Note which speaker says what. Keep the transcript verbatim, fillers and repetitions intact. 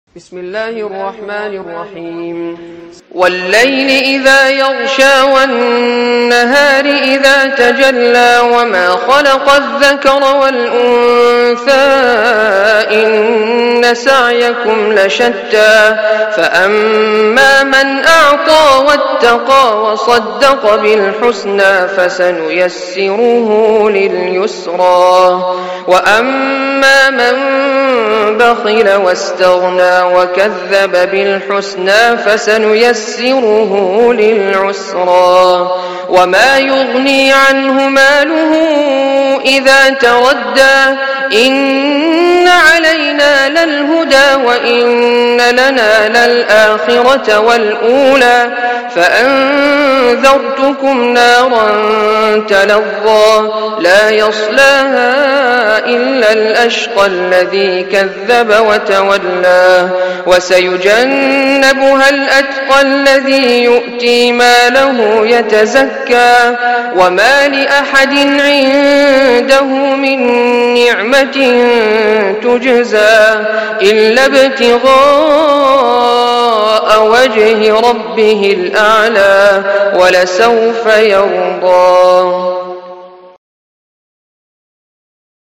Speaker 1: بسم الله الرحمن الرحيم والليل إذا يغشى والنهار إذا تجلى وما خلق الذكر والأنثى إن سعيكم لشتى فأما من أعطى واتقى وصدق بالحسنى فسنيسره لليسرى وأما من بخل واستغنى وكذب بالحسنى فسنيسره للعسرى وما يغني عنه ماله إذا تردى إن علينا للهدى وإن لنا للآخرة والأولى فأنذرتكم نارا تلظى لا يصلاها إلا الأشقى الذي كذب وتولى وسيجنبها الأتقى الذي يؤتي ماله يتزكى وما لأحد عنده من نعمة تجزى إلا ابتغاء وجه ربه الأعلى ولسوف يرضى.